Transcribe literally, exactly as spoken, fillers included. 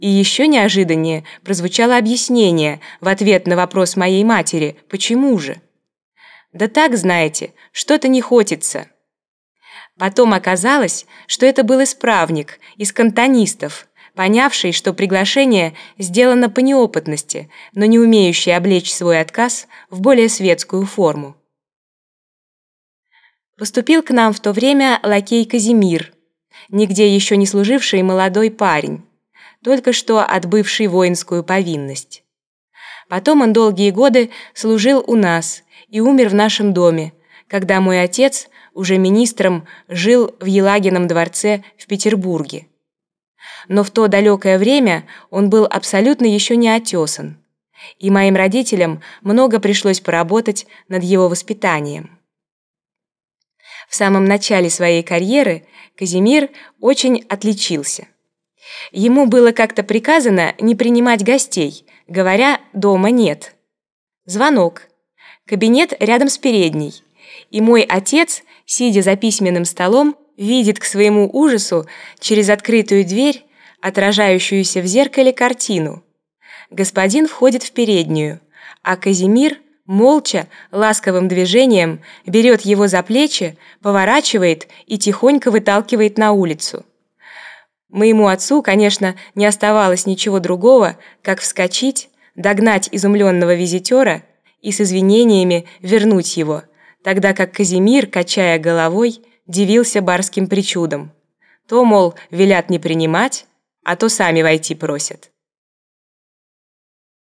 И еще неожиданнее прозвучало объяснение в ответ на вопрос моей матери «Почему же?». «Да так, знаете, что-то не хочется». Потом оказалось, что это был исправник из кантонистов, понявший, что приглашение сделано по неопытности, но не умеющий облечь свой отказ в более светскую форму. Поступил к нам в то время лакей Казимир, нигде еще не служивший молодой парень, только что отбывший воинскую повинность. Потом он долгие годы служил у нас и умер в нашем доме, когда мой отец, уже министром, жил в Елагином дворце в Петербурге. Но в то далекое время он был абсолютно еще не отесан, и моим родителям много пришлось поработать над его воспитанием. В самом начале своей карьеры Казимир очень отличился. Ему было как-то приказано не принимать гостей, говоря «дома нет». Звонок. Кабинет рядом с передней. И мой отец, сидя за письменным столом, видит к своему ужасу через открытую дверь, отражающуюся в зеркале, картину. Господин входит в переднюю, а Казимир молча, ласковым движением берет его за плечи, поворачивает и тихонько выталкивает на улицу. Моему отцу, конечно, не оставалось ничего другого, как вскочить, догнать изумленного визитера и с извинениями вернуть его, тогда как Казимир, качая головой, дивился барским причудам. То, мол, велят не принимать, а то сами войти просят.